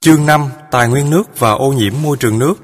Chương 5. Tài nguyên nước và ô nhiễm môi trường nước.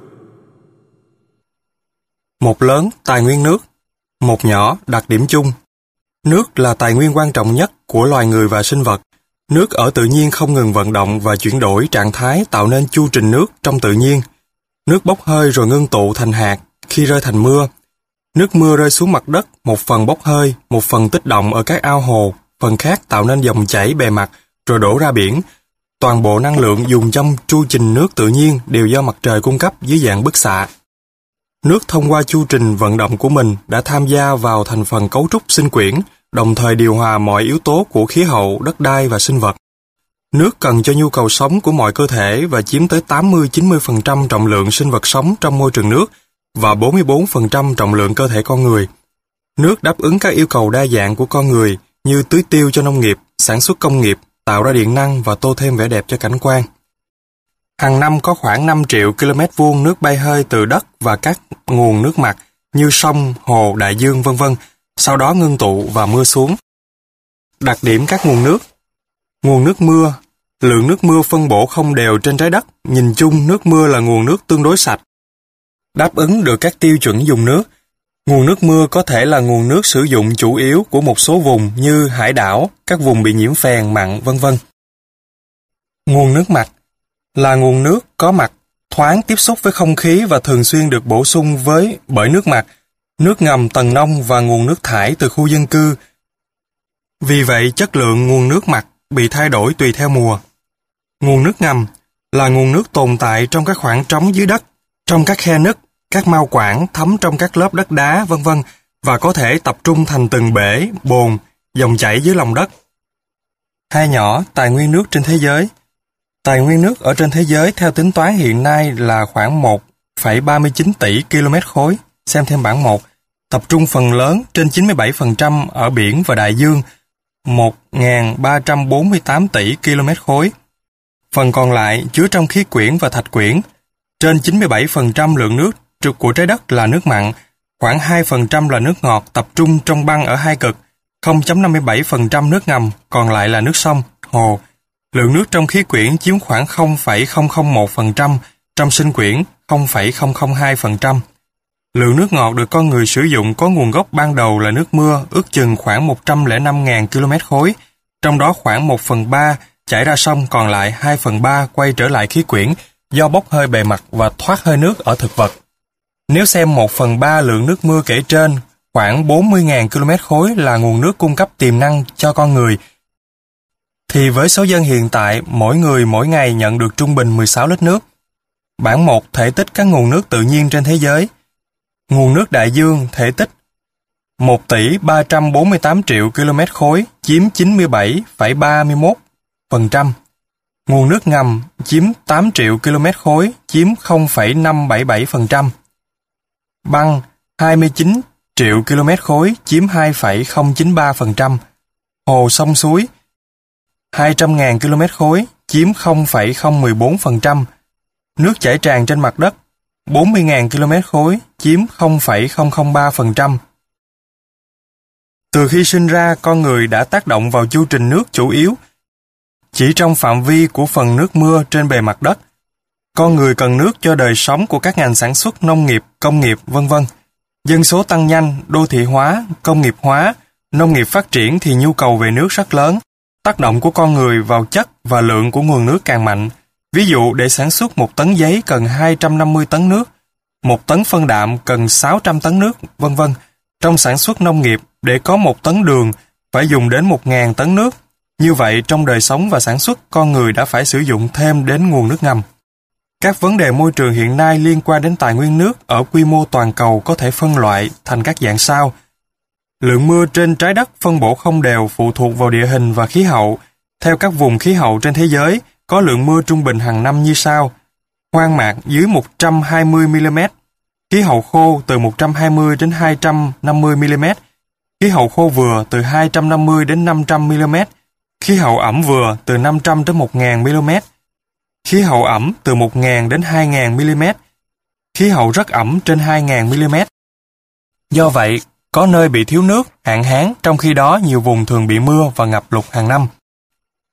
Một lớn, tài nguyên nước. Một nhỏ, đặc điểm chung. Nước là tài nguyên quan trọng nhất của loài người và sinh vật. Nước ở tự nhiên không ngừng vận động và chuyển đổi trạng thái tạo nên chu trình nước trong tự nhiên. Nước bốc hơi rồi ngưng tụ thành hạt khi rơi thành mưa. Nước mưa rơi xuống mặt đất, một phần bốc hơi, một phần tích động ở các ao hồ, phần khác tạo nên dòng chảy bề mặt rồi đổ ra biển. Toàn bộ năng lượng dùng trong chu trình nước tự nhiên đều do mặt trời cung cấp dưới dạng bức xạ. Nước thông qua chu trình vận động của mình đã tham gia vào thành phần cấu trúc sinh quyển, đồng thời điều hòa mọi yếu tố của khí hậu, đất đai và sinh vật. Nước cần cho nhu cầu sống của mọi cơ thể và chiếm tới 80-90% trọng lượng sinh vật sống trong môi trường nước và 44% trọng lượng cơ thể con người. Nước đáp ứng các yêu cầu đa dạng của con người như tưới tiêu cho nông nghiệp, sản xuất công nghiệp, tạo ra điện năng và tô thêm vẻ đẹp cho cảnh quan. Hàng năm có khoảng 5 triệu km vuông nước bay hơi từ đất và các nguồn nước mặt như sông, hồ, đại dương v.v. sau đó ngưng tụ và mưa xuống. Đặc điểm các nguồn nước. Nguồn nước mưa. Lượng nước mưa phân bổ không đều trên trái đất. Nhìn chung, nước mưa là nguồn nước tương đối sạch, đáp ứng được các tiêu chuẩn dùng nước. Nguồn nước mưa có thể là nguồn nước sử dụng chủ yếu của một số vùng như hải đảo, các vùng bị nhiễm phèn, mặn, v.v. Nguồn nước mặt là nguồn nước có mặt, thoáng tiếp xúc với không khí và thường xuyên được bổ sung bởi nước mặt, nước ngầm tầng nông và nguồn nước thải từ khu dân cư. Vì vậy, chất lượng nguồn nước mặt bị thay đổi tùy theo mùa. Nguồn nước ngầm là nguồn nước tồn tại trong các khoảng trống dưới đất, trong các khe nứt, các mao quảng thấm trong các lớp đất đá v.v. và có thể tập trung thành từng bể, bồn, dòng chảy dưới lòng đất. Hai nhỏ, tài nguyên nước trên thế giới. Tài nguyên nước ở trên thế giới theo tính toán hiện nay là khoảng 1,39 tỷ km khối, xem thêm bảng 1, tập trung phần lớn trên 97% ở biển và đại dương, 1.348 tỷ km khối. Phần còn lại chứa trong khí quyển và thạch quyển. Trên 97% lượng nước của trái đất là nước mặn, khoảng 2% là nước ngọt tập trung trong băng ở hai cực, 0,57% nước ngầm, còn lại là nước sông, hồ. Lượng nước trong khí quyển chiếm khoảng 0,001%, trong sinh quyển 0,002%. Lượng nước ngọt được con người sử dụng có nguồn gốc ban đầu là nước mưa, ước chừng khoảng 105.000 km khối, trong đó khoảng 1/3 chảy ra sông, còn lại 2/3 quay trở lại khí quyển do bốc hơi bề mặt và thoát hơi nước ở thực vật. Nếu xem 1/3 lượng nước mưa kể trên, khoảng 40.000 km khối là nguồn nước cung cấp tiềm năng cho con người, thì với số dân hiện tại, mỗi người mỗi ngày nhận được trung bình 16 lít nước. Bảng 1 thể tích các nguồn nước tự nhiên trên thế giới. Nguồn nước đại dương thể tích 1 tỷ 348 triệu km khối, chiếm 97,31%. Nguồn nước ngầm chiếm 8 triệu km khối, chiếm 0,577%. Băng 29 triệu km khối, chiếm 2,093%. Hồ sông suối 200.000 km khối, chiếm 0,014%. Nước chảy tràn trên mặt đất 40.000 km khối, chiếm 0,003%. Từ khi sinh ra, con người đã tác động vào chu trình nước chủ yếu chỉ trong phạm vi của phần nước mưa trên bề mặt đất. Con người cần nước cho đời sống của các ngành sản xuất, nông nghiệp, công nghiệp, v.v. Dân số tăng nhanh, đô thị hóa, công nghiệp hóa, nông nghiệp phát triển thì nhu cầu về nước rất lớn. Tác động của con người vào chất và lượng của nguồn nước càng mạnh. Ví dụ, để sản xuất 1 tấn giấy cần 250 tấn nước, 1 tấn phân đạm cần 600 tấn nước, v.v. Trong sản xuất nông nghiệp, để có 1 tấn đường phải dùng đến 1.000 tấn nước. Như vậy, trong đời sống và sản xuất, con người đã phải sử dụng thêm đến nguồn nước ngầm. Các vấn đề môi trường hiện nay liên quan đến tài nguyên nước ở quy mô toàn cầu có thể phân loại thành các dạng sau. Lượng mưa trên trái đất phân bổ không đều phụ thuộc vào địa hình và khí hậu. Theo các vùng khí hậu trên thế giới, có lượng mưa trung bình hàng năm như sau. Hoang mạc dưới 120 mm, khí hậu khô từ 120 đến 250 mm, khí hậu khô vừa từ 250 đến 500 mm, khí hậu ẩm vừa từ 500 đến 1.000 mm, khí hậu ẩm từ 1.000 đến 2.000 mm, khí hậu rất ẩm trên 2.000 mm. Do vậy, có nơi bị thiếu nước, hạn hán, trong khi đó nhiều vùng thường bị mưa và ngập lụt hàng năm.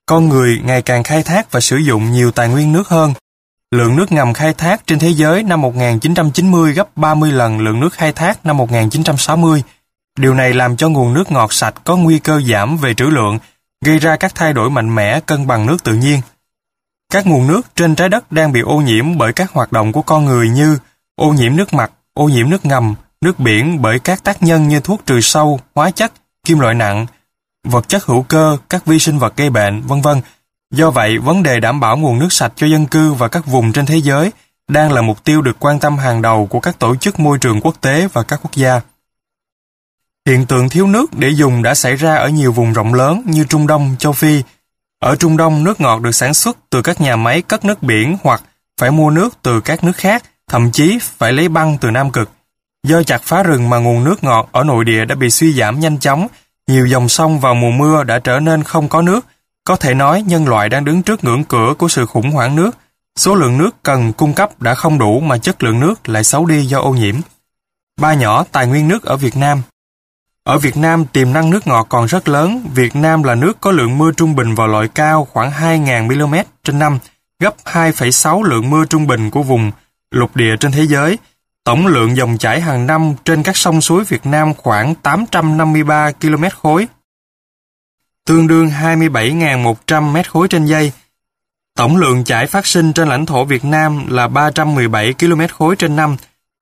con người ngày càng khai thác và sử dụng nhiều tài nguyên nước hơn. Lượng nước ngầm khai thác trên thế giới năm 1990 gấp 30 lần lượng nước khai thác năm 1960. Điều này làm cho nguồn nước ngọt sạch có nguy cơ giảm về trữ lượng, gây ra các thay đổi mạnh mẽ cân bằng nước tự nhiên. Các nguồn nước trên trái đất đang bị ô nhiễm bởi các hoạt động của con người như ô nhiễm nước mặt, ô nhiễm nước ngầm, nước biển bởi các tác nhân như thuốc trừ sâu, hóa chất, kim loại nặng, vật chất hữu cơ, các vi sinh vật gây bệnh, vân vân. Do vậy, vấn đề đảm bảo nguồn nước sạch cho dân cư và các vùng trên thế giới đang là mục tiêu được quan tâm hàng đầu của các tổ chức môi trường quốc tế và các quốc gia. Hiện tượng thiếu nước để dùng đã xảy ra ở nhiều vùng rộng lớn như Trung Đông, châu Phi. Ở Trung Đông, nước ngọt được sản xuất từ các nhà máy cất nước biển hoặc phải mua nước từ các nước khác, thậm chí phải lấy băng từ Nam Cực. Do chặt phá rừng mà nguồn nước ngọt ở nội địa đã bị suy giảm nhanh chóng, nhiều dòng sông vào mùa mưa đã trở nên không có nước. Có thể nói nhân loại đang đứng trước ngưỡng cửa của sự khủng hoảng nước. Số lượng nước cần cung cấp đã không đủ mà chất lượng nước lại xấu đi do ô nhiễm. Ba nhỏ tài nguyên nước ở Việt Nam. Ở Việt Nam, tiềm năng nước ngọt còn rất lớn. Việt Nam là nước có lượng mưa trung bình vào loại cao khoảng 2.000 mm trên năm, gấp 2,6 lượng mưa trung bình của vùng lục địa trên thế giới. Tổng lượng dòng chảy hàng năm trên các sông suối Việt Nam khoảng 853 km khối, tương đương 27.100 mét khối trên giây. Tổng lượng chảy phát sinh trên lãnh thổ Việt Nam là 317 km khối trên năm,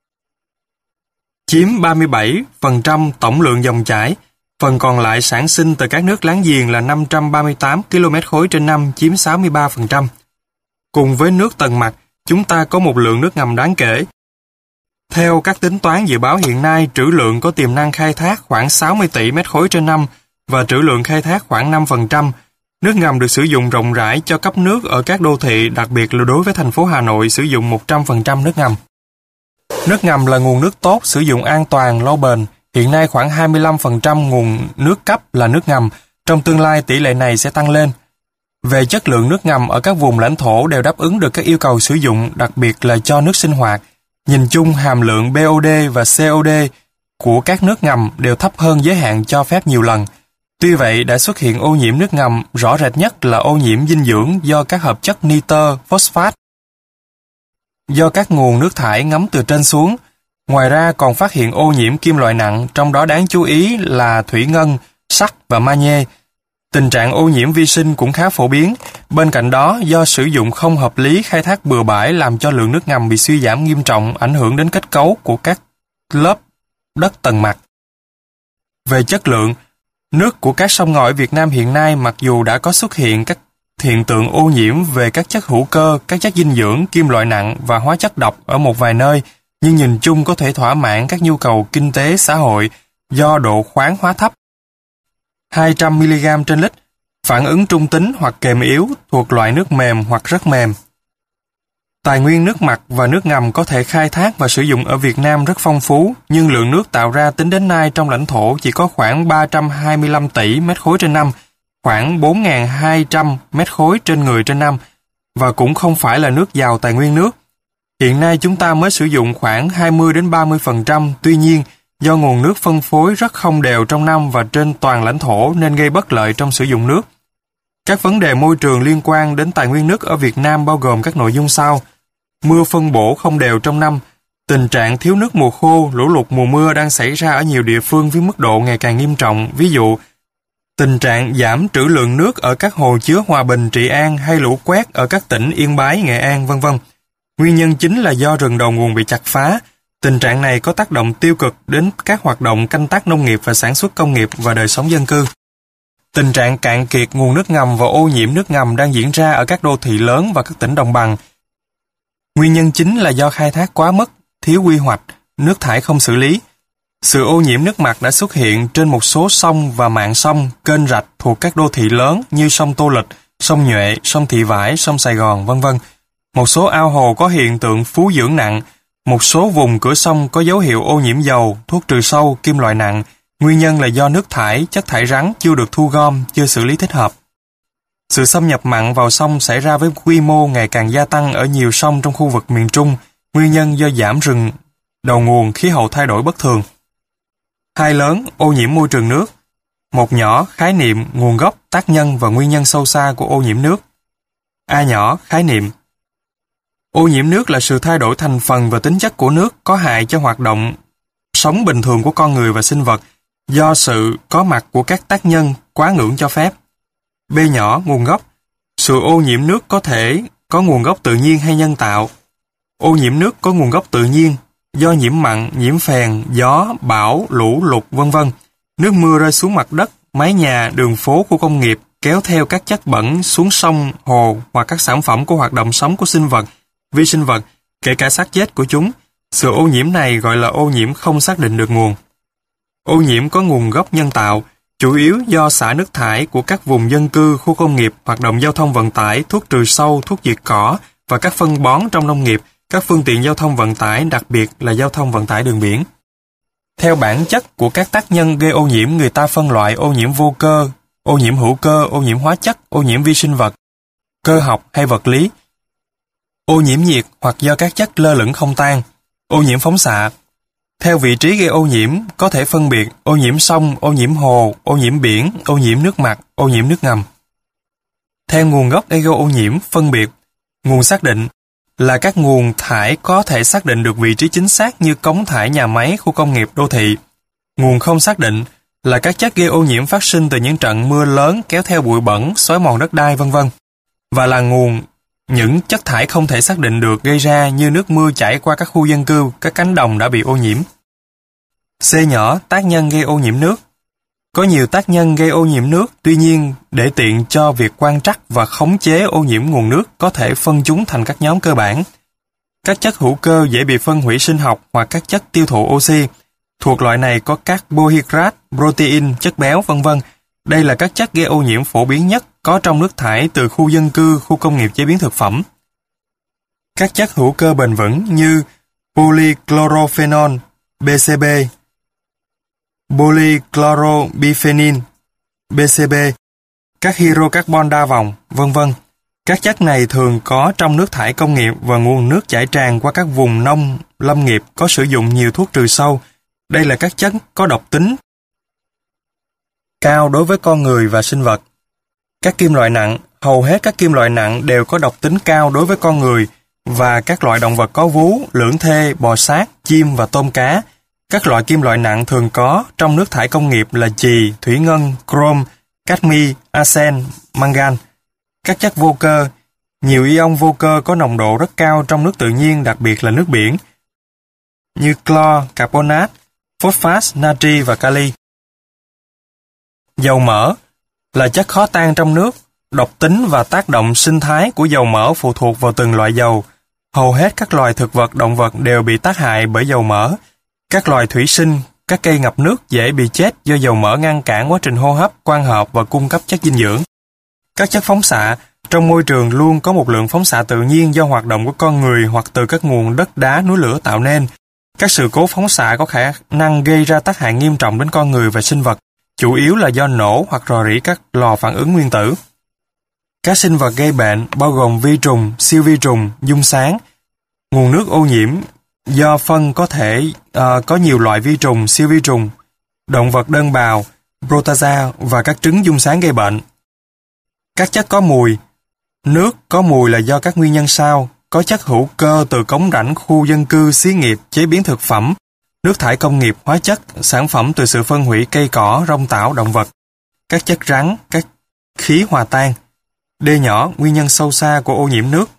chiếm 37% tổng lượng dòng chảy. Phần còn lại sản sinh từ các nước láng giềng là 538 km khối trên năm, chiếm 63%. Cùng với nước tầng mặt, chúng ta có một lượng nước ngầm đáng kể. Theo các tính toán dự báo hiện nay, trữ lượng có tiềm năng khai thác khoảng 60 tỷ mét khối trên năm và trữ lượng khai thác khoảng 5%. Nước ngầm được sử dụng rộng rãi cho cấp nước ở các đô thị, đặc biệt là đối với thành phố Hà Nội sử dụng 100% nước ngầm. Nước ngầm là nguồn nước tốt, sử dụng an toàn, lâu bền. Hiện nay khoảng 25% nguồn nước cấp là nước ngầm. Trong tương lai tỷ lệ này sẽ tăng lên. Về chất lượng nước ngầm ở các vùng lãnh thổ đều đáp ứng được các yêu cầu sử dụng, đặc biệt là cho nước sinh hoạt. Nhìn chung, hàm lượng BOD và COD của các nước ngầm đều thấp hơn giới hạn cho phép nhiều lần. Tuy vậy, đã xuất hiện ô nhiễm nước ngầm, rõ rệt nhất là ô nhiễm dinh dưỡng do các hợp chất nitơ, phosphat, do các nguồn nước thải ngấm từ trên xuống. Ngoài ra còn phát hiện ô nhiễm kim loại nặng, trong đó đáng chú ý là thủy ngân, sắt và magie. Tình trạng ô nhiễm vi sinh cũng khá phổ biến. Bên cạnh đó, do sử dụng không hợp lý, khai thác bừa bãi làm cho lượng nước ngầm bị suy giảm nghiêm trọng, ảnh hưởng đến kết cấu của các lớp đất tầng mặt. Về chất lượng, nước của các sông ngòi Việt Nam hiện nay mặc dù đã có xuất hiện các hiện tượng ô nhiễm về các chất hữu cơ, các chất dinh dưỡng, kim loại nặng và hóa chất độc ở một vài nơi, nhưng nhìn chung có thể thỏa mãn các nhu cầu kinh tế xã hội do độ khoáng hóa thấp. 200mg trên lít, phản ứng trung tính hoặc kềm yếu, thuộc loại nước mềm hoặc rất mềm. Tài nguyên nước mặt và nước ngầm có thể khai thác và sử dụng ở Việt Nam rất phong phú, nhưng lượng nước tạo ra tính đến nay trong lãnh thổ chỉ có khoảng 325 tỷ mét khối trên năm, khoảng 4.200 mét khối trên người trên năm, và cũng không phải là nước giàu tài nguyên nước. Hiện nay chúng ta mới sử dụng khoảng 20-30%, tuy nhiên, do nguồn nước phân phối rất không đều trong năm và trên toàn lãnh thổ nên gây bất lợi trong sử dụng nước. Các vấn đề môi trường liên quan đến tài nguyên nước ở Việt Nam bao gồm các nội dung sau. Mưa phân bổ không đều trong năm, tình trạng thiếu nước mùa khô, lũ lụt mùa mưa đang xảy ra ở nhiều địa phương với mức độ ngày càng nghiêm trọng, ví dụ tình trạng giảm trữ lượng nước ở các hồ chứa Hòa Bình, Trị An hay lũ quét ở các tỉnh Yên Bái, Nghệ An, v.v. Nguyên nhân chính là do rừng đầu nguồn bị chặt phá. Tình trạng này có tác động tiêu cực đến các hoạt động canh tác nông nghiệp và sản xuất công nghiệp và đời sống dân cư. Tình trạng cạn kiệt nguồn nước ngầm và ô nhiễm nước ngầm đang diễn ra ở các đô thị lớn và các tỉnh đồng bằng. Nguyên nhân chính là do khai thác quá mức, thiếu quy hoạch, nước thải không xử lý. Sự ô nhiễm nước mặt đã xuất hiện trên một số sông và mạn sông, kênh rạch thuộc các đô thị lớn như sông Tô Lịch, sông Nhuệ, sông Thị Vải, sông Sài Gòn, v.v. Một số ao hồ có hiện tượng phú dưỡng nặng. Một số vùng cửa sông có dấu hiệu ô nhiễm dầu, thuốc trừ sâu, kim loại nặng. Nguyên nhân là do nước thải, chất thải rắn chưa được thu gom, chưa xử lý thích hợp. Sự xâm nhập mặn vào sông xảy ra với quy mô ngày càng gia tăng ở nhiều sông trong khu vực miền Trung, nguyên nhân do giảm rừng đầu nguồn, khí hậu thay đổi bất thường. Hai lớn, ô nhiễm môi trường nước. Một nhỏ, khái niệm, nguồn gốc, tác nhân và nguyên nhân sâu xa của ô nhiễm nước. A nhỏ, khái niệm. Ô nhiễm nước là sự thay đổi thành phần và tính chất của nước có hại cho hoạt động sống bình thường của con người và sinh vật do sự có mặt của các tác nhân quá ngưỡng cho phép. B nhỏ, nguồn gốc. Sự ô nhiễm nước có thể có nguồn gốc tự nhiên hay nhân tạo. Ô nhiễm nước có nguồn gốc tự nhiên do nhiễm mặn, nhiễm phèn, gió, bão, lũ lụt, vân vân. Nước mưa rơi xuống mặt đất, mái nhà, đường phố, khu công nghiệp kéo theo các chất bẩn xuống sông, hồ hoặc các sản phẩm của hoạt động sống của sinh vật, vi sinh vật, kể cả xác chết của chúng. Sự ô nhiễm này gọi là ô nhiễm không xác định được nguồn. Ô nhiễm có nguồn gốc nhân tạo, chủ yếu do xả nước thải của các vùng dân cư, khu công nghiệp, hoạt động giao thông vận tải, thuốc trừ sâu, thuốc diệt cỏ và các phân bón trong nông nghiệp, các phương tiện giao thông vận tải, đặc biệt là giao thông vận tải đường biển. Theo bản chất của các tác nhân gây ô nhiễm, người ta phân loại ô nhiễm vô cơ, ô nhiễm hữu cơ, ô nhiễm hóa chất, ô nhiễm vi sinh vật, cơ học hay vật lý, ô nhiễm nhiệt hoặc do các chất lơ lửng không tan, ô nhiễm phóng xạ. Theo vị trí gây ô nhiễm, có thể phân biệt ô nhiễm sông, ô nhiễm hồ, ô nhiễm biển, ô nhiễm nước mặt, ô nhiễm nước ngầm. Theo nguồn gốc gây ô nhiễm, phân biệt, nguồn xác định là các nguồn thải có thể xác định được vị trí chính xác như cống thải nhà máy, khu công nghiệp, đô thị. Nguồn không xác định là các chất gây ô nhiễm phát sinh từ những trận mưa lớn kéo theo bụi bẩn, xói mòn đất đai, vân vân. Và là nguồn những chất thải không thể xác định được gây ra như nước mưa chảy qua các khu dân cư, các cánh đồng đã bị ô nhiễm. C nhỏ, tác nhân gây ô nhiễm nước. Có nhiều tác nhân gây ô nhiễm nước, tuy nhiên để tiện cho việc quan trắc và khống chế ô nhiễm nguồn nước có thể phân chúng thành các nhóm cơ bản. Các chất hữu cơ dễ bị phân hủy sinh học hoặc các chất tiêu thụ oxy. Thuộc loại này có carbohydrate, protein, chất béo, vân vân. Đây là các chất gây ô nhiễm phổ biến nhất có trong nước thải từ khu dân cư, khu công nghiệp chế biến thực phẩm. Các chất hữu cơ bền vững như polychlorophenol, BCB, polychlorobiphenyl, BCB, các hydrocarbon đa vòng, vân vân. Các chất này thường có trong nước thải công nghiệp và nguồn nước chảy tràn qua các vùng nông, lâm nghiệp có sử dụng nhiều thuốc trừ sâu. Đây là các chất có độc tính cao đối với con người và sinh vật. Các kim loại nặng, hầu hết các kim loại nặng đều có độc tính cao đối với con người và các loại động vật có vú, lưỡng thê, bò sát, chim và tôm cá. Các loại kim loại nặng thường có trong nước thải công nghiệp là chì, thủy ngân, chrome, cadmi, arsen, mangan. Các chất vô cơ, nhiều ion vô cơ có nồng độ rất cao trong nước tự nhiên, đặc biệt là nước biển, như clo, carbonate, phosphat, natri và kali. Dầu mỡ là chất khó tan trong nước. Độc tính và tác động sinh thái của dầu mỡ phụ thuộc vào từng loại dầu. Hầu hết các loài thực vật, động vật đều bị tác hại bởi dầu mỡ. Các loài thủy sinh, các cây ngập nước dễ bị chết do dầu mỡ ngăn cản quá trình hô hấp, quang hợp và cung cấp chất dinh dưỡng. Các chất phóng xạ, trong môi trường luôn có một lượng phóng xạ tự nhiên do hoạt động của con người hoặc từ các nguồn đất đá, núi lửa tạo nên. Các sự cố phóng xạ có khả năng gây ra tác hại nghiêm trọng đến con người và sinh vật, chủ yếu là do nổ hoặc rò rỉ các lò phản ứng nguyên tử. Các sinh vật gây bệnh bao gồm vi trùng, siêu vi trùng, dung sáng. Nguồn nước ô nhiễm do phân có thể có nhiều loại vi trùng, siêu vi trùng, động vật đơn bào, protozoa và các trứng dung sáng gây bệnh. Các chất có mùi. Nước có mùi là do các nguyên nhân sau: có chất hữu cơ từ cống rãnh, khu dân cư, xí nghiệp, chế biến thực phẩm, nước thải công nghiệp, hóa chất, sản phẩm từ sự phân hủy cây cỏ, rong tảo, động vật, các chất rắn, các khí hòa tan. D nhỏ, nguyên nhân sâu xa của ô nhiễm nước.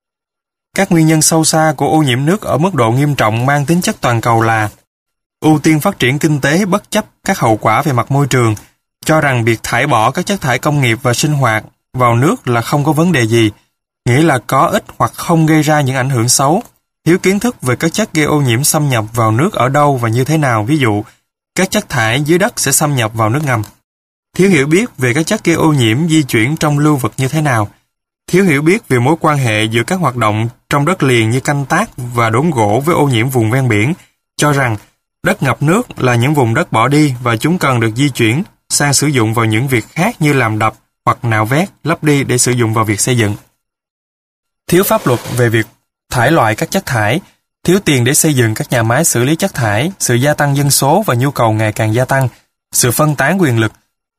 Các nguyên nhân sâu xa của ô nhiễm nước ở mức độ nghiêm trọng mang tính chất toàn cầu là ưu tiên phát triển kinh tế bất chấp các hậu quả về mặt môi trường, cho rằng việc thải bỏ các chất thải công nghiệp và sinh hoạt vào nước là không có vấn đề gì, nghĩa là có ít hoặc không gây ra những ảnh hưởng xấu. Thiếu kiến thức về các chất gây ô nhiễm xâm nhập vào nước ở đâu và như thế nào, ví dụ, các chất thải dưới đất sẽ xâm nhập vào nước ngầm. Thiếu hiểu biết về các chất gây ô nhiễm di chuyển trong lưu vực như thế nào. Thiếu hiểu biết về mối quan hệ giữa các hoạt động trong đất liền như canh tác và đốn gỗ với ô nhiễm vùng ven biển, cho rằng đất ngập nước là những vùng đất bỏ đi và chúng cần được di chuyển sang sử dụng vào những việc khác như làm đập hoặc nạo vét, lấp đi để sử dụng vào việc xây dựng. Thiếu pháp luật về việc thải loại các chất thải, thiếu tiền để xây dựng các nhà máy xử lý chất thải, sự gia tăng dân số và nhu cầu ngày càng gia tăng, sự phân tán quyền lực,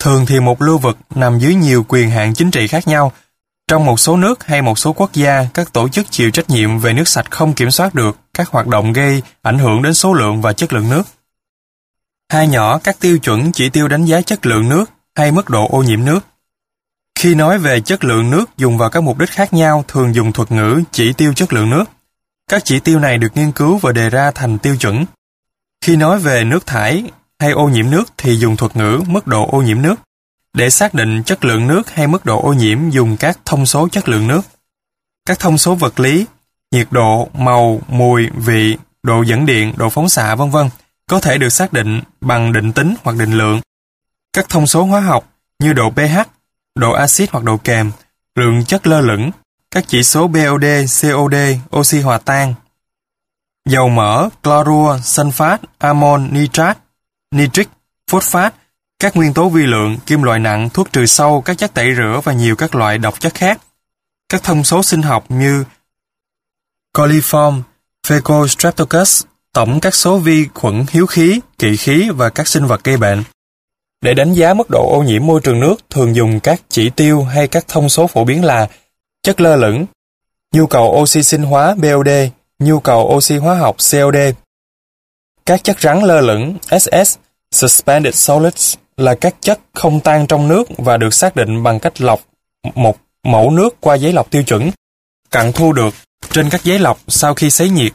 Thường thì một lưu vực nằm dưới nhiều quyền hạn chính trị khác nhau. Trong một số nước hay một số quốc gia, các tổ chức chịu trách nhiệm về nước sạch không kiểm soát được các hoạt động gây ảnh hưởng đến số lượng và chất lượng nước. Hai nhỏ các tiêu chuẩn chỉ tiêu đánh giá chất lượng nước hay mức độ ô nhiễm nước. Khi nói về chất lượng nước dùng vào các mục đích khác nhau thường dùng thuật ngữ chỉ tiêu chất lượng nước. Các chỉ tiêu này được nghiên cứu và đề ra thành tiêu chuẩn. Khi nói về nước thải hay ô nhiễm nước thì dùng thuật ngữ mức độ ô nhiễm nước. Để xác định chất lượng nước hay mức độ ô nhiễm dùng các thông số chất lượng nước. Các thông số vật lý, nhiệt độ, màu, mùi, vị, độ dẫn điện, độ phóng xạ v.v. có thể được xác định bằng định tính hoặc định lượng. Các thông số hóa học như độ pH, độ axit hoặc độ kềm, lượng chất lơ lửng, các chỉ số BOD, COD, oxy hòa tan, dầu mỡ, clorua, sunfat, amon, nitrat, nitric, phosphat, các nguyên tố vi lượng, kim loại nặng, thuốc trừ sâu, các chất tẩy rửa và nhiều các loại độc chất khác. Các thông số sinh học như coliform, Faecal-Streptococcus, tổng các số vi khuẩn hiếu khí, kỵ khí và các sinh vật gây bệnh. Để đánh giá mức độ ô nhiễm môi trường nước thường dùng các chỉ tiêu hay các thông số phổ biến là chất lơ lửng, nhu cầu oxy sinh hóa BOD, nhu cầu oxy hóa học COD. Các chất rắn lơ lửng SS, Suspended Solids, là các chất không tan trong nước và được xác định bằng cách lọc một mẫu nước qua giấy lọc tiêu chuẩn, cặn thu được trên các giấy lọc sau khi sấy nhiệt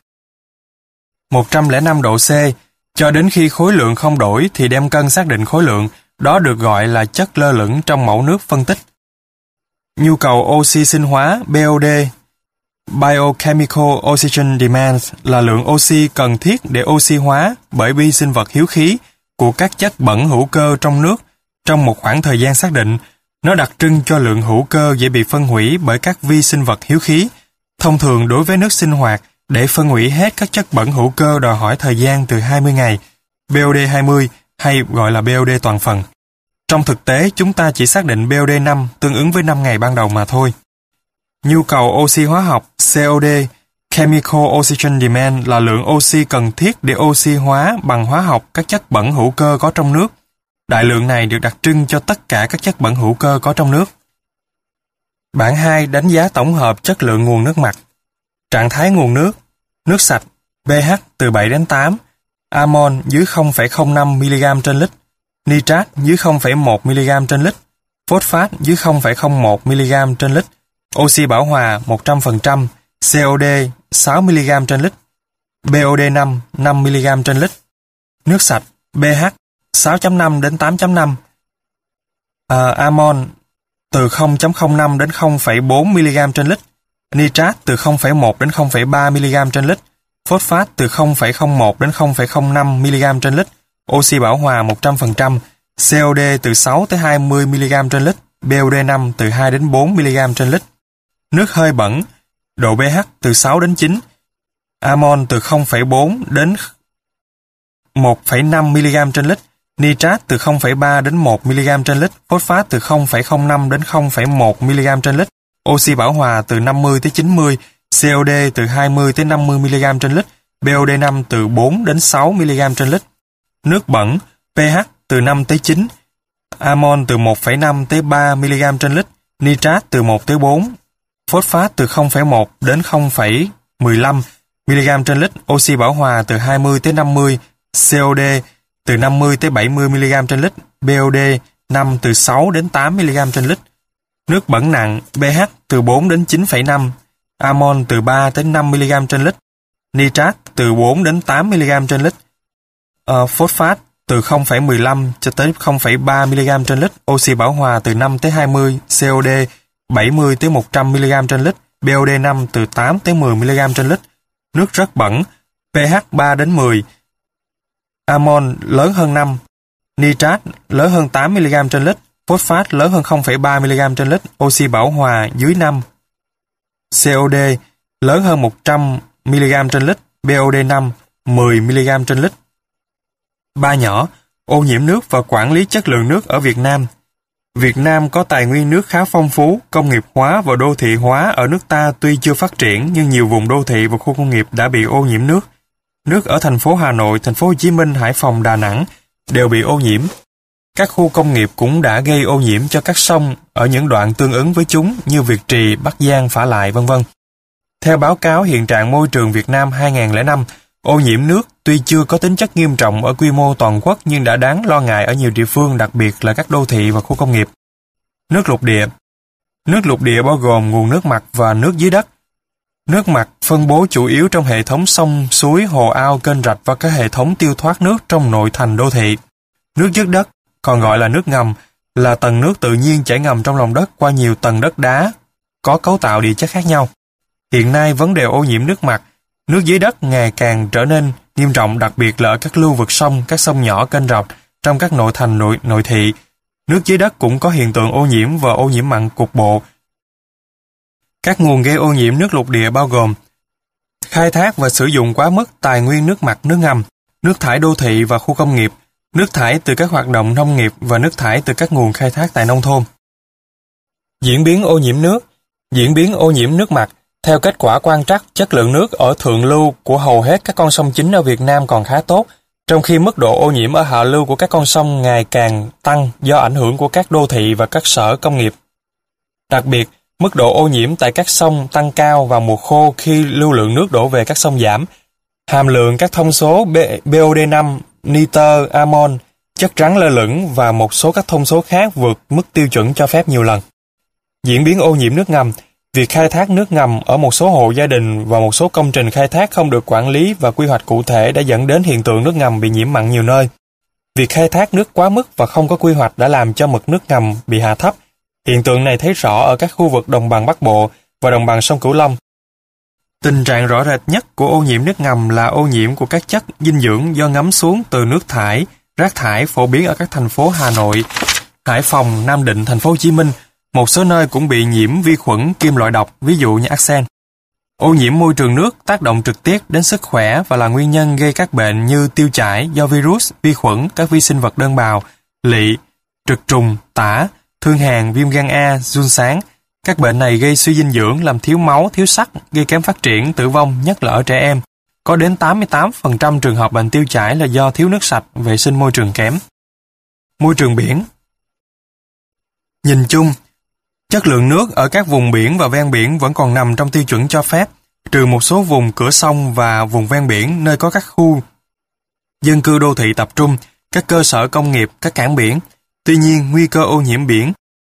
105 độ C, cho đến khi khối lượng không đổi thì đem cân xác định khối lượng, đó được gọi là chất lơ lửng trong mẫu nước phân tích. Nhu cầu oxy sinh hóa BOD, Biochemical Oxygen Demand, là lượng oxy cần thiết để oxy hóa bởi vi sinh vật hiếu khí của các chất bẩn hữu cơ trong nước trong một khoảng thời gian xác định. Nó đặc trưng cho lượng hữu cơ dễ bị phân hủy bởi các vi sinh vật hiếu khí. Thông thường đối với nước sinh hoạt, để phân hủy hết các chất bẩn hữu cơ đòi hỏi thời gian từ 20 ngày, BOD 20 hay gọi là BOD toàn phần. Trong thực tế, chúng ta chỉ xác định BOD 5 tương ứng với 5 ngày ban đầu mà thôi. Nhu cầu oxy hóa học COD, Chemical Oxygen Demand, là lượng oxy cần thiết để oxy hóa bằng hóa học các chất bẩn hữu cơ có trong nước. Đại lượng này được đặc trưng cho tất cả các chất bẩn hữu cơ có trong nước. Bảng 2 đánh giá tổng hợp chất lượng nguồn nước mặt. Trạng thái nguồn nước: nước sạch, pH từ 7 đến 8, amon dưới 0,05 mg trên lít, nitrat dưới 0,1 mg trên lít, phosphat dưới 0,01 mg trên lít, oxy bảo hòa 100%, COD 6 mg trên lít, BOD 5 mg trên lít. Nước sạch, pH 6.5 đến 8.5, amon từ 0.05 đến 0,4 mg trên lít, nitrat từ 0,1 đến 0,3 mg trên lít, phosphat từ 0,01 đến 0,05 mg trên lít, oxy bảo hòa 100%, COD từ 6 tới 20 mg trên lít, BOD 5 từ 2 đến 4 mg trên lít. Nước hơi bẩn, độ pH từ 6 đến 9, amon từ 0,4 đến 1,5 mg trên lít, nitrat từ 0,3 đến 1 mg trên lít, phosphat từ 0,05 đến 0,1 mg trên lít, oxy bảo hòa từ 50 tới 90, COD từ 20 tới 50 mg trên lít, BOD 5 từ 4 đến 6 mg trên lít. Nước bẩn, pH từ 5 tới 9, amon từ 1,5 tới 3 mg trên lít, nitrat từ 1 tới 4, phosphat từ 0,1 đến 0,15 mg trên lít, oxy bảo hòa từ 20 tới 50, COD từ 50 tới 70 mg trên lít, BOD 5 từ 6 đến 8 mg trên lít. Nước bẩn nặng, pH từ 4 đến 9,5, amon từ 3 đến 5 mg trên lít, nitrat từ 4 đến 8 mg trên lít, phosphat từ 0,15 cho tới 0,3 mg trên lít, oxy bảo hòa từ 5 tới 20, COD 70 tới 100 mg trên lít, BOD 5 từ 8 tới 10 mg trên lít. Nước rất bẩn, pH 3 đến 10, amon lớn hơn 5, nitrat lớn hơn 8 mg trên lít, phosphat lớn hơn 0,3 mg trên lít, oxy bảo hòa dưới 5, COD lớn hơn 100 mg trên lít, BOD 5 10 mg trên lít. Ba nhỏ, ô nhiễm nước và quản lý chất lượng nước ở Việt Nam. Việt Nam có tài nguyên nước khá phong phú, công nghiệp hóa và đô thị hóa ở nước ta tuy chưa phát triển nhưng nhiều vùng đô thị và khu công nghiệp đã bị ô nhiễm nước. Nước ở thành phố Hà Nội, thành phố Hồ Chí Minh, Hải Phòng, Đà Nẵng đều bị ô nhiễm. Các khu công nghiệp cũng đã gây ô nhiễm cho các sông ở những đoạn tương ứng với chúng như Việt Trì, Bắc Giang, Phả Lại, v.v. Theo báo cáo Hiện trạng môi trường Việt Nam 2005, ô nhiễm nước tuy chưa có tính chất nghiêm trọng ở quy mô toàn quốc nhưng đã đáng lo ngại ở nhiều địa phương, đặc biệt là các đô thị và khu công nghiệp. Nước lục địa. Nước lục địa bao gồm nguồn nước mặt và nước dưới đất. Nước mặt phân bố chủ yếu trong hệ thống sông, suối, hồ ao, kênh rạch và các hệ thống tiêu thoát nước trong nội thành đô thị. Nước dưới đất, còn gọi là nước ngầm, là tầng nước tự nhiên chảy ngầm trong lòng đất qua nhiều tầng đất đá, có cấu tạo địa chất khác nhau. Hiện nay, vấn đề ô nhiễm nước mặt, nước dưới đất ngày càng trở nên nghiêm trọng, đặc biệt là ở các lưu vực sông, các sông nhỏ, kênh rạch, trong các nội thành nội thị. Nước dưới đất cũng có hiện tượng ô nhiễm và ô nhiễm mặn cục bộ. Các nguồn gây ô nhiễm nước lục địa bao gồm khai thác và sử dụng quá mức tài nguyên nước mặt, nước ngầm, nước thải đô thị và khu công nghiệp, nước thải từ các hoạt động nông nghiệp và nước thải từ các nguồn khai thác tại nông thôn. Diễn biến ô nhiễm nước. Diễn biến ô nhiễm nước mặt. Theo kết quả quan trắc, chất lượng nước ở thượng lưu của hầu hết các con sông chính ở Việt Nam còn khá tốt, trong khi mức độ ô nhiễm ở hạ lưu của các con sông ngày càng tăng do ảnh hưởng của các đô thị và các sở công nghiệp. Đặc biệt, mức độ ô nhiễm tại các sông tăng cao vào mùa khô khi lưu lượng nước đổ về các sông giảm. Hàm lượng các thông số BOD5, nitơ, amon, chất rắn lơ lửng và một số các thông số khác vượt mức tiêu chuẩn cho phép nhiều lần. Diễn biến ô nhiễm nước ngầm. Việc khai thác nước ngầm ở một số hộ gia đình và một số công trình khai thác không được quản lý và quy hoạch cụ thể đã dẫn đến hiện tượng nước ngầm bị nhiễm mặn nhiều nơi. Việc khai thác nước quá mức và không có quy hoạch đã làm cho mực nước ngầm bị hạ thấp. Hiện tượng này thấy rõ ở các khu vực đồng bằng Bắc Bộ và đồng bằng sông Cửu Long. Tình trạng rõ rệt nhất của ô nhiễm nước ngầm là ô nhiễm của các chất dinh dưỡng do ngấm xuống từ nước thải, rác thải phổ biến ở các thành phố Hà Nội, Hải Phòng, Nam Định, Thành phố Hồ Chí Minh. Một số nơi cũng bị nhiễm vi khuẩn kim loại độc, ví dụ như arsen. Ô nhiễm môi trường nước tác động trực tiếp đến sức khỏe và là nguyên nhân gây các bệnh như tiêu chảy do virus, vi khuẩn, các vi sinh vật đơn bào, lỵ, trực trùng, tả, thương hàn, viêm gan A, giun sáng. Các bệnh này gây suy dinh dưỡng, làm thiếu máu, thiếu sắt, gây kém phát triển, tử vong, nhất là ở trẻ em. Có đến 88% trường hợp bệnh tiêu chảy là do thiếu nước sạch, vệ sinh môi trường kém. Môi trường biển. Nhìn chung, chất lượng nước ở các vùng biển và ven biển vẫn còn nằm trong tiêu chuẩn cho phép, trừ một số vùng cửa sông và vùng ven biển nơi có các khu dân cư đô thị tập trung, các cơ sở công nghiệp, các cảng biển. Tuy nhiên, nguy cơ ô nhiễm biển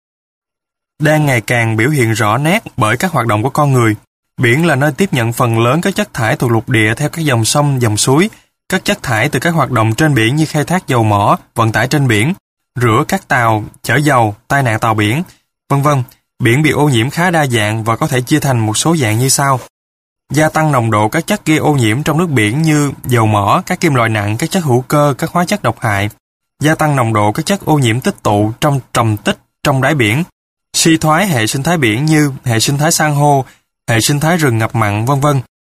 đang ngày càng biểu hiện rõ nét bởi các hoạt động của con người. Biển là nơi tiếp nhận phần lớn các chất thải thuộc lục địa theo các dòng sông, dòng suối, các chất thải từ các hoạt động trên biển như khai thác dầu mỏ, vận tải trên biển, rửa các tàu, chở dầu, tai nạn tàu biển, v.v. Biển bị ô nhiễm khá đa dạng và có thể chia thành một số dạng như sau. Gia tăng nồng độ các chất gây ô nhiễm trong nước biển như dầu mỏ, các kim loại nặng, các chất hữu cơ, các hóa chất độc hại. Gia tăng nồng độ các chất ô nhiễm tích tụ trong trầm tích trong đáy biển. Suy thoái hệ sinh thái biển như hệ sinh thái san hô, hệ sinh thái rừng ngập mặn, v.v.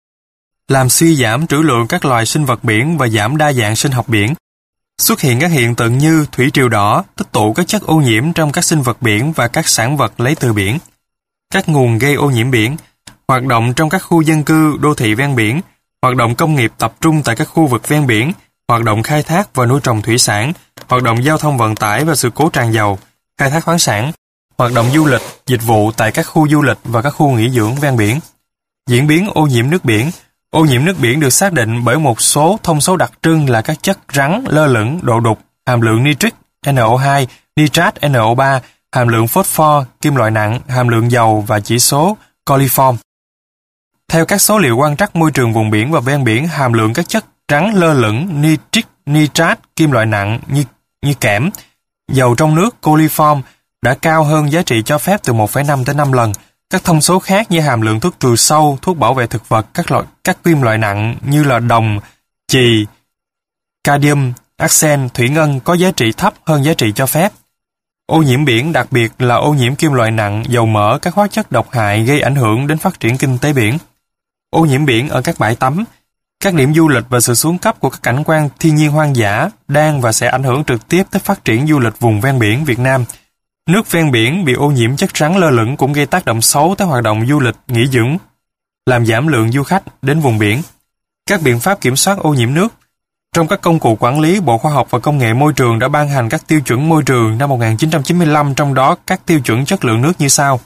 Làm suy giảm trữ lượng các loài sinh vật biển và giảm đa dạng sinh học biển. Xuất hiện các hiện tượng như thủy triều đỏ, tích tụ các chất ô nhiễm trong các sinh vật biển và các sản vật lấy từ biển. Các nguồn gây ô nhiễm biển, hoạt động trong các khu dân cư, đô thị ven biển, hoạt động công nghiệp tập trung tại các khu vực ven biển, hoạt động khai thác và nuôi trồng thủy sản, hoạt động giao thông vận tải và sự cố tràn dầu, khai thác khoáng sản, hoạt động du lịch, dịch vụ tại các khu du lịch và các khu nghỉ dưỡng ven biển. Diễn biến ô nhiễm nước biển. Ô nhiễm nước biển được xác định bởi một số thông số đặc trưng là các chất rắn lơ lửng, độ đục, hàm lượng nitric NO2, nitrat NO3, hàm lượng phosphor, kim loại nặng, hàm lượng dầu và chỉ số coliform. Theo các số liệu quan trắc môi trường vùng biển và ven biển, hàm lượng các chất rắn lơ lửng, nitric, nitrat, kim loại nặng như kẽm, dầu trong nước, coliform đã cao hơn giá trị cho phép từ 1,5 tới 5 lần. Các thông số khác như hàm lượng thuốc trừ sâu, thuốc bảo vệ thực vật, các kim loại nặng như là đồng, chì, cadmium, arsen, thủy ngân có giá trị thấp hơn giá trị cho phép. Ô nhiễm biển đặc biệt là ô nhiễm kim loại nặng, dầu mỡ, các hóa chất độc hại gây ảnh hưởng đến phát triển kinh tế biển. Ô nhiễm biển ở các bãi tắm, các điểm du lịch và sự xuống cấp của các cảnh quan thiên nhiên hoang dã đang và sẽ ảnh hưởng trực tiếp tới phát triển du lịch vùng ven biển Việt Nam. Nước ven biển bị ô nhiễm chất rắn lơ lửng cũng gây tác động xấu tới hoạt động du lịch, nghỉ dưỡng, làm giảm lượng du khách đến vùng biển. Các biện pháp kiểm soát ô nhiễm nước. Trong các công cụ quản lý, Bộ Khoa học và Công nghệ Môi trường đã ban hành các tiêu chuẩn môi trường năm 1995, trong đó các tiêu chuẩn chất lượng nước như sau.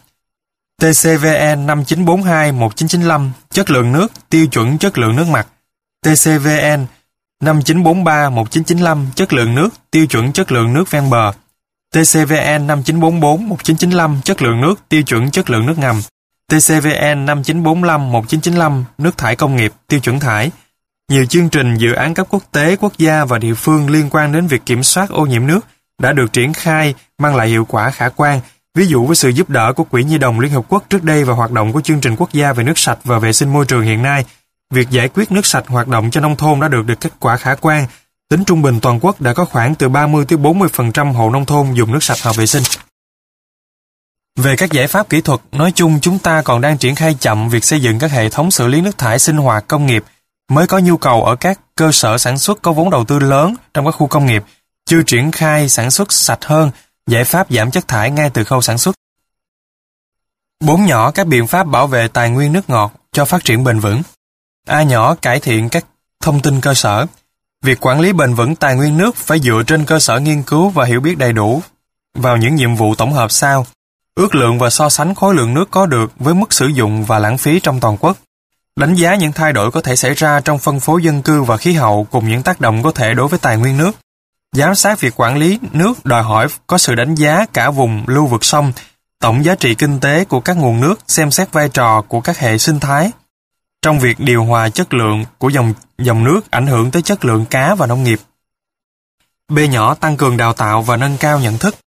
TCVN 5942-1995, chất lượng nước, tiêu chuẩn chất lượng nước mặt. TCVN 5943-1995, chất lượng nước, tiêu chuẩn chất lượng nước ven bờ. TCVN 5944-1995, chất lượng nước, tiêu chuẩn chất lượng nước ngầm. TCVN 5945-1995, nước thải công nghiệp, tiêu chuẩn thải. Nhiều chương trình, dự án cấp quốc tế, quốc gia và địa phương liên quan đến việc kiểm soát ô nhiễm nước đã được triển khai, mang lại hiệu quả khả quan. Ví dụ với sự giúp đỡ của Quỹ Nhi đồng Liên Hợp Quốc trước đây và hoạt động của chương trình quốc gia về nước sạch và vệ sinh môi trường hiện nay, việc giải quyết nước sạch hoạt động cho nông thôn đã được kết quả khả quan. Tính trung bình toàn quốc đã có khoảng từ 30-40% hộ nông thôn dùng nước sạch hợp vệ sinh. Về các giải pháp kỹ thuật, nói chung chúng ta còn đang triển khai chậm việc xây dựng các hệ thống xử lý nước thải sinh hoạt công nghiệp, mới có nhu cầu ở các cơ sở sản xuất có vốn đầu tư lớn trong các khu công nghiệp, chưa triển khai sản xuất sạch hơn, giải pháp giảm chất thải ngay từ khâu sản xuất. 4 nhỏ các biện pháp bảo vệ tài nguyên nước ngọt cho phát triển bền vững. A nhỏ cải thiện các thông tin cơ sở. Việc quản lý bền vững tài nguyên nước phải dựa trên cơ sở nghiên cứu và hiểu biết đầy đủ vào những nhiệm vụ tổng hợp sau: ước lượng và so sánh khối lượng nước có được với mức sử dụng và lãng phí trong toàn quốc, đánh giá những thay đổi có thể xảy ra trong phân phối dân cư và khí hậu cùng những tác động có thể đối với tài nguyên nước. Giám sát việc quản lý nước đòi hỏi có sự đánh giá cả vùng lưu vực sông, tổng giá trị kinh tế của các nguồn nước, xem xét vai trò của các hệ sinh thái trong việc điều hòa chất lượng của dòng nước ảnh hưởng tới chất lượng cá và nông nghiệp. B nhỏ tăng cường đào tạo và nâng cao nhận thức.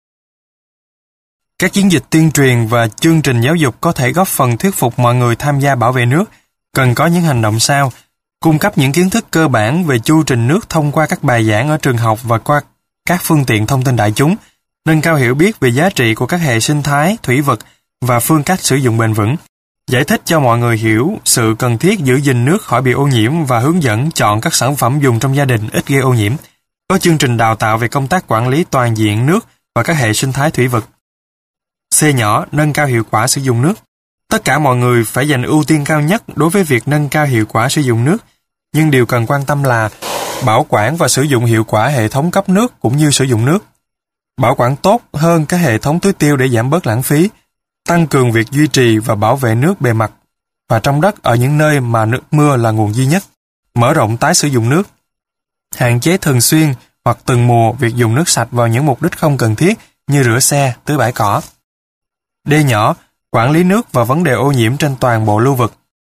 Các chiến dịch tuyên truyền và chương trình giáo dục có thể góp phần thuyết phục mọi người tham gia bảo vệ nước. Cần có những hành động sau: cung cấp những kiến thức cơ bản về chu trình nước thông qua các bài giảng ở trường học và qua các phương tiện thông tin đại chúng, nâng cao hiểu biết về giá trị của các hệ sinh thái, thủy vật và phương cách sử dụng bền vững, giải thích cho mọi người hiểu sự cần thiết giữ gìn nước khỏi bị ô nhiễm và hướng dẫn chọn các sản phẩm dùng trong gia đình ít gây ô nhiễm. Có chương trình đào tạo về công tác quản lý toàn diện nước và các hệ sinh thái thủy vật. C nhỏ, nâng cao hiệu quả sử dụng nước. Tất cả mọi người phải dành ưu tiên cao nhất đối với việc nâng cao hiệu quả sử dụng nước, nhưng điều cần quan tâm là bảo quản và sử dụng hiệu quả hệ thống cấp nước cũng như sử dụng nước. Bảo quản tốt hơn các hệ thống tưới tiêu để giảm bớt lãng phí, tăng cường việc duy trì và bảo vệ nước bề mặt và trong đất ở những nơi mà nước mưa là nguồn duy nhất. Mở rộng tái sử dụng nước. Hạn chế thường xuyên hoặc từng mùa việc dùng nước sạch vào những mục đích không cần thiết như rửa xe, tưới bãi cỏ. D nhỏ, quản lý nước và vấn đề ô nhiễm trên toàn bộ lưu vực.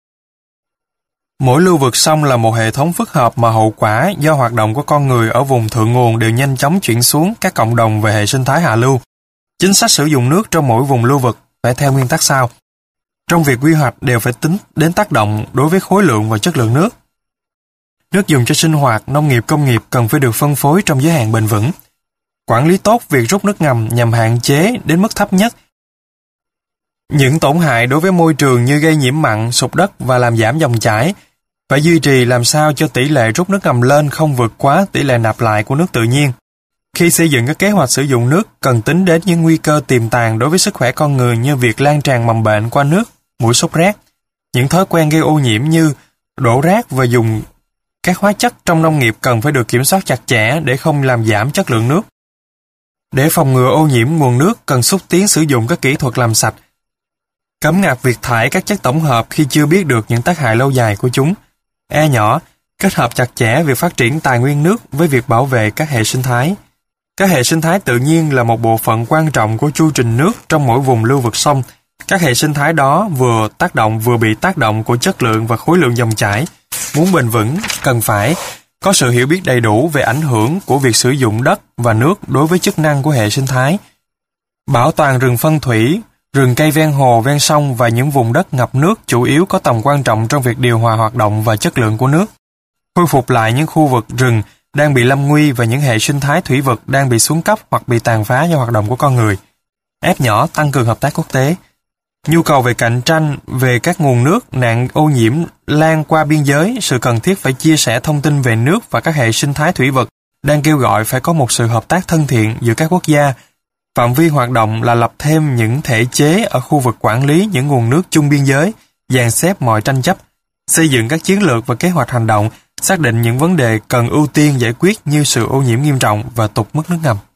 Mỗi lưu vực sông là một hệ thống phức hợp mà hậu quả do hoạt động của con người ở vùng thượng nguồn đều nhanh chóng chuyển xuống các cộng đồng về hệ sinh thái hạ lưu. Chính sách sử dụng nước trong mỗi vùng lưu vực phải theo nguyên tắc sau. Trong việc quy hoạch đều phải tính đến tác động đối với khối lượng và chất lượng nước. Nước dùng cho sinh hoạt, nông nghiệp, công nghiệp cần phải được phân phối trong giới hạn bền vững. Quản lý tốt việc rút nước ngầm nhằm hạn chế đến mức thấp nhất những tổn hại đối với môi trường như gây nhiễm mặn, sụt đất và làm giảm dòng chảy. Phải duy trì làm sao cho tỷ lệ rút nước ngầm lên không vượt quá tỷ lệ nạp lại của nước tự nhiên. Khi xây dựng các kế hoạch sử dụng nước, cần tính đến những nguy cơ tiềm tàng đối với sức khỏe con người như việc lan tràn mầm bệnh qua nước, muỗi sốt rét. Những thói quen gây ô nhiễm như đổ rác và dùng các hóa chất trong nông nghiệp cần phải được kiểm soát chặt chẽ để không làm giảm chất lượng nước. Để phòng ngừa ô nhiễm nguồn nước, cần xúc tiến sử dụng các kỹ thuật làm sạch. Cấm ngặt việc thải các chất tổng hợp khi chưa biết được những tác hại lâu dài của chúng. E nhỏ, kết hợp chặt chẽ việc phát triển tài nguyên nước với việc bảo vệ các hệ sinh thái. Các hệ sinh thái tự nhiên là một bộ phận quan trọng của chu trình nước trong mỗi vùng lưu vực sông. Các hệ sinh thái đó vừa bị tác động của chất lượng và khối lượng dòng chảy. Muốn bền vững, cần phải có sự hiểu biết đầy đủ về ảnh hưởng của việc sử dụng đất và nước đối với chức năng của hệ sinh thái. Bảo toàn rừng phân thủy, rừng cây ven hồ, ven sông và những vùng đất ngập nước chủ yếu có tầm quan trọng trong việc điều hòa hoạt động và chất lượng của nước. Khôi phục lại những khu vực rừng đang bị lâm nguy và những hệ sinh thái thủy vật đang bị xuống cấp hoặc bị tàn phá do hoạt động của con người. F nhỏ, tăng cường hợp tác quốc tế. Nhu cầu về cạnh tranh về các nguồn nước, nạn ô nhiễm lan qua biên giới, sự cần thiết phải chia sẻ thông tin về nước và các hệ sinh thái thủy vật đang kêu gọi phải có một sự hợp tác thân thiện giữa các quốc gia. Phạm vi hoạt động là lập thêm những thể chế ở khu vực quản lý những nguồn nước chung biên giới, dàn xếp mọi tranh chấp, xây dựng các chiến lược và kế hoạch hành động, Xác định những vấn đề cần ưu tiên giải quyết như sự ô nhiễm nghiêm trọng và tụt mức nước ngầm.